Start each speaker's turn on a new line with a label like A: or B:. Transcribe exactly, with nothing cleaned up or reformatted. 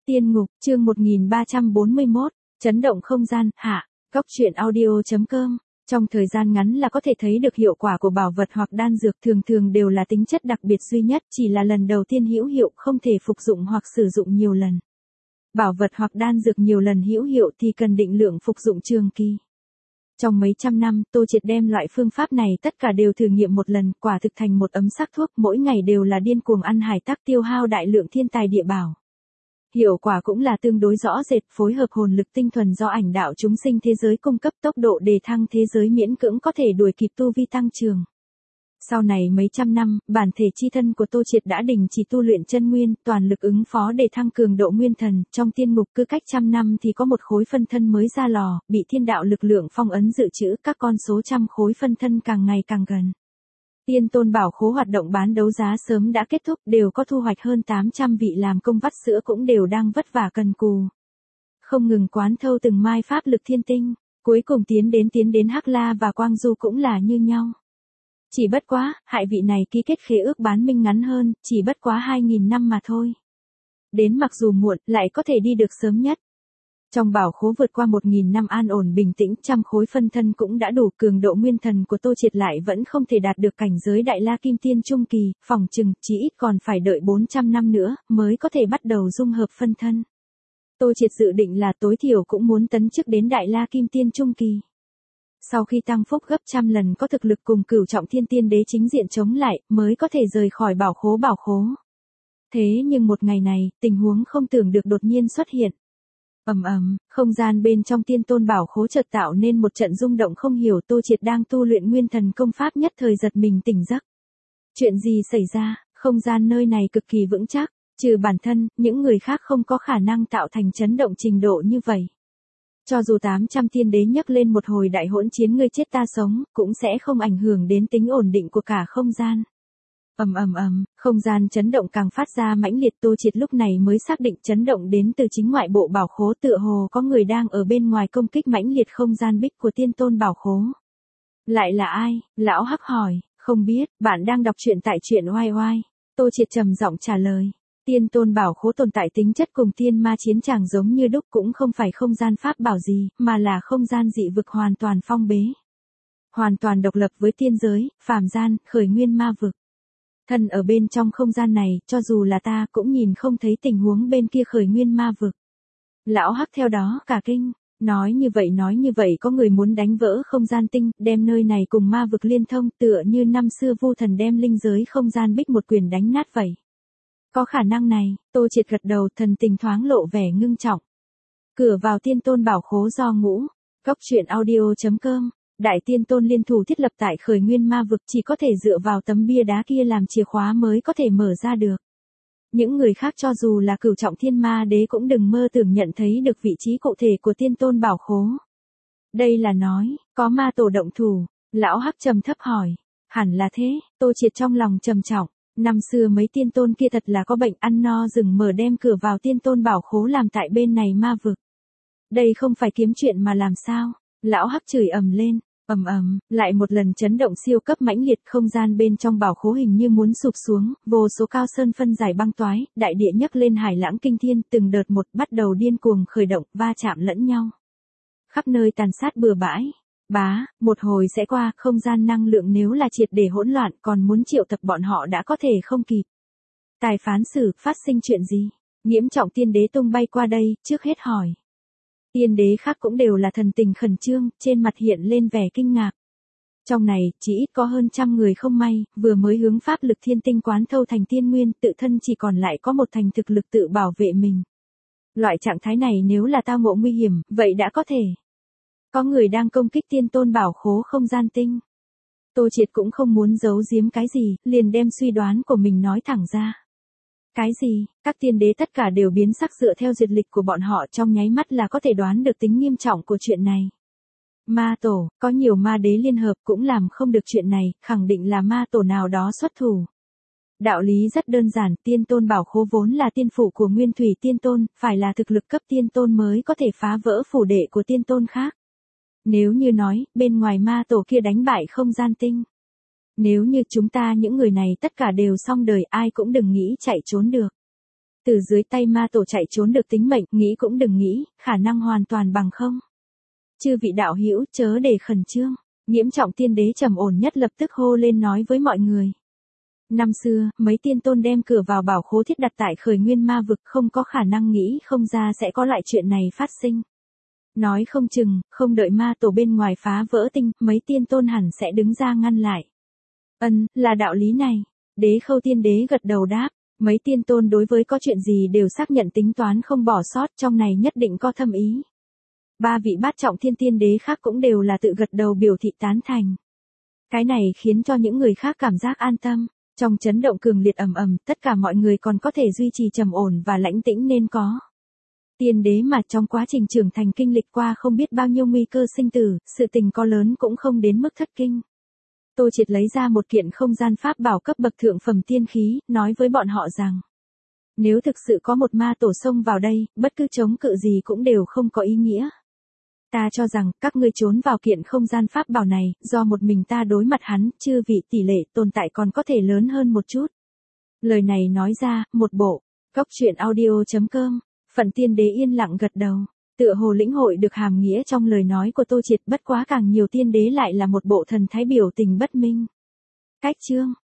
A: Tiên ngục, chương một nghìn ba trăm bốn mươi mốt, chấn động không gian, hạ, góc truyện audio.com. Trong thời gian ngắn là có thể thấy được hiệu quả của bảo vật hoặc đan dược, thường thường đều là tính chất đặc biệt duy nhất, chỉ là lần đầu tiên hữu hiệu, không thể phục dụng hoặc sử dụng nhiều lần. Bảo vật hoặc đan dược nhiều lần hữu hiệu thì cần định lượng phục dụng trường kỳ. Trong mấy trăm năm, Tô Triệt đem loại phương pháp này tất cả đều thử nghiệm một lần, quả thực thành một ấm sắc thuốc, mỗi ngày đều là điên cuồng ăn hải tắc, tiêu hao đại lượng thiên tài địa bảo. Hiệu quả cũng là tương đối rõ rệt, phối hợp hồn lực tinh thuần do ảnh đạo chúng sinh thế giới cung cấp, tốc độ đề thăng thế giới miễn cưỡng có thể đuổi kịp tu vi tăng trưởng. Sau này mấy trăm năm, bản thể chi thân của Tô Triệt đã đình chỉ tu luyện chân nguyên, toàn lực ứng phó để thăng cường độ nguyên thần, trong tiên ngục cứ cách trăm năm thì có một khối phân thân mới ra lò, bị thiên đạo lực lượng phong ấn dự trữ, các con số trăm khối phân thân càng ngày càng gần. Tiên tôn bảo khố hoạt động bán đấu giá sớm đã kết thúc, đều có thu hoạch, hơn tám trăm vị làm công vắt sữa cũng đều đang vất vả cần cù. Không ngừng quán thâu từng mai pháp lực thiên tinh, cuối cùng tiến đến tiến đến Hắc La và Quang Du cũng là như nhau. Chỉ bất quá, hại vị này ký kết khế ước bán minh ngắn hơn, chỉ bất quá hai nghìn năm mà thôi. Đến mặc dù muộn, lại có thể đi được sớm nhất. Trong bảo khố vượt qua một nghìn năm an ổn bình tĩnh, trăm khối phân thân cũng đã đủ, cường độ nguyên thần của Tô Triệt lại vẫn không thể đạt được cảnh giới Đại La Kim Tiên Trung Kỳ, phỏng chừng, chỉ ít còn phải đợi bốn trăm năm nữa, mới có thể bắt đầu dung hợp phân thân. Tô Triệt dự định là tối thiểu cũng muốn tấn chức đến Đại La Kim Tiên Trung Kỳ. Sau khi tăng phúc gấp trăm lần có thực lực cùng cửu trọng thiên tiên đế chính diện chống lại, mới có thể rời khỏi bảo khố bảo khố. Thế nhưng một ngày này, tình huống không tưởng được đột nhiên xuất hiện. Ầm ầm, không gian bên trong tiên tôn bảo khố chợt tạo nên một trận rung động không hiểu, Tô Triệt đang tu luyện nguyên thần công pháp nhất thời giật mình tỉnh giấc. Chuyện gì xảy ra, không gian nơi này cực kỳ vững chắc, trừ bản thân, những người khác không có khả năng tạo thành chấn động trình độ như vậy. Cho dù tám trăm tiên đế nhấc lên một hồi đại hỗn chiến ngươi chết ta sống, cũng sẽ không ảnh hưởng đến tính ổn định của cả không gian. Ầm ầm ầm, không gian chấn động càng phát ra mãnh liệt, Tô Triệt lúc này mới xác định chấn động đến từ chính ngoại bộ bảo khố, tựa hồ có người đang ở bên ngoài công kích mãnh liệt không gian bích của tiên tôn bảo khố. Lại là ai? Lão Hắc hỏi. Không biết, bạn đang đọc truyện tại truyện oai oai. Tô Triệt trầm giọng trả lời. Tiên tôn bảo khố tồn tại tính chất cùng tiên ma chiến tràng giống như đúc, cũng không phải không gian pháp bảo gì, mà là không gian dị vực hoàn toàn phong bế. Hoàn toàn độc lập với tiên giới, phàm gian, khởi nguyên ma vực. Thân ở bên trong không gian này, cho dù là ta cũng nhìn không thấy tình huống bên kia khởi nguyên ma vực. Lão Hắc theo đó cả kinh, nói như vậy nói như vậy có người muốn đánh vỡ không gian tinh, đem nơi này cùng ma vực liên thông, tựa như năm xưa Vu Thần đem linh giới không gian bích một quyền đánh nát vậy. Có khả năng này, Tô Triệt gật đầu, thần tình thoáng lộ vẻ ngưng trọng. Cửa vào tiên tôn bảo khố do ngũ, góc truyện audio.com. Đại tiên tôn liên thủ thiết lập tại khởi nguyên ma vực, chỉ có thể dựa vào tấm bia đá kia làm chìa khóa mới có thể mở ra được. Những người khác cho dù là cửu trọng thiên ma đế cũng đừng mơ tưởng nhận thấy được vị trí cụ thể của tiên tôn bảo khố. Đây là nói, có ma tổ động thủ, lão Hắc trầm thấp hỏi. Hẳn là thế, Tô Triệt trong lòng trầm trọng. Năm xưa mấy tiên tôn kia thật là có bệnh, ăn no rừng mở đem cửa vào tiên tôn bảo khố làm tại bên này ma vực. Đây không phải kiếm chuyện mà làm sao? Lão Hắc chửi ầm lên. Ầm ầm, lại một lần chấn động siêu cấp mãnh liệt, không gian bên trong bảo khố hình như muốn sụp xuống, vô số cao sơn phân giải băng toái, đại địa nhấc lên hải lãng kinh thiên, từng đợt một bắt đầu điên cuồng khởi động, va chạm lẫn nhau. Khắp nơi tàn sát bừa bãi. Bá, một hồi sẽ qua, không gian năng lượng nếu là triệt để hỗn loạn, còn muốn triệu tập bọn họ đã có thể không kịp. Tài phán xử, phát sinh chuyện gì? Nghiễm trọng tiên đế tung bay qua đây, trước hết hỏi. Tiên đế khác cũng đều là thần tình khẩn trương, trên mặt hiện lên vẻ kinh ngạc. Trong này, chỉ ít có hơn trăm người không may, vừa mới hướng pháp lực thiên tinh quán thâu thành tiên nguyên, tự thân chỉ còn lại có một thành thực lực tự bảo vệ mình. Loại trạng thái này nếu là tao ngộ nguy hiểm, vậy đã có thể. Có người đang công kích tiên tôn bảo khố không gian tinh. Tô Triệt cũng không muốn giấu giếm cái gì, liền đem suy đoán của mình nói thẳng ra. Cái gì? Các tiên đế tất cả đều biến sắc, dựa theo duyệt lịch của bọn họ trong nháy mắt là có thể đoán được tính nghiêm trọng của chuyện này. Ma tổ, có nhiều ma đế liên hợp cũng làm không được chuyện này, khẳng định là ma tổ nào đó xuất thủ. Đạo lý rất đơn giản, tiên tôn bảo khố vốn là tiên phủ của Nguyên Thủy Tiên Tôn, phải là thực lực cấp tiên tôn mới có thể phá vỡ phủ đệ của tiên tôn khác. Nếu như nói, bên ngoài ma tổ kia đánh bại không gian tinh. Nếu như chúng ta những người này tất cả đều xong đời, ai cũng đừng nghĩ chạy trốn được. Từ dưới tay ma tổ chạy trốn được tính mệnh, nghĩ cũng đừng nghĩ, khả năng hoàn toàn bằng không. Chư vị đạo hữu chớ để khẩn trương, Nhiễm Trọng Tiên Đế trầm ổn nhất lập tức hô lên nói với mọi người. Năm xưa, mấy tiên tôn đem cửa vào bảo khố thiết đặt tại khởi nguyên ma vực, không có khả năng nghĩ không ra sẽ có lại chuyện này phát sinh. Nói không chừng, không đợi ma tổ bên ngoài phá vỡ tinh, mấy tiên tôn hẳn sẽ đứng ra ngăn lại. Ân, là đạo lý này. Đế Khâu Tiên Đế gật đầu đáp, mấy tiên tôn đối với có chuyện gì đều xác nhận tính toán không bỏ sót, trong này nhất định có thâm ý. Ba vị bát trọng thiên tiên đế khác cũng đều là tự gật đầu biểu thị tán thành. Cái này khiến cho những người khác cảm giác an tâm. Trong chấn động cường liệt ầm ầm, tất cả mọi người còn có thể duy trì trầm ổn và lãnh tĩnh nên có. Tiên đế mà trong quá trình trưởng thành kinh lịch qua không biết bao nhiêu nguy cơ sinh tử, sự tình có lớn cũng không đến mức thất kinh. Tô Triệt lấy ra một kiện không gian pháp bảo cấp bậc thượng phẩm tiên khí, nói với bọn họ rằng. Nếu thực sự có một ma tổ xông vào đây, bất cứ chống cự gì cũng đều không có ý nghĩa. Ta cho rằng, các ngươi trốn vào kiện không gian pháp bảo này, do một mình ta đối mặt hắn, chư vị tỷ lệ tồn tại còn có thể lớn hơn một chút. Lời này nói ra, một bộ, cóc truyện audio chấm com, Phận Tiên Đế yên lặng gật đầu, tựa hồ lĩnh hội được hàm nghĩa trong lời nói của Tô Triệt, bất quá càng nhiều tiên đế lại là một bộ thần thái biểu tình bất minh. Cách chương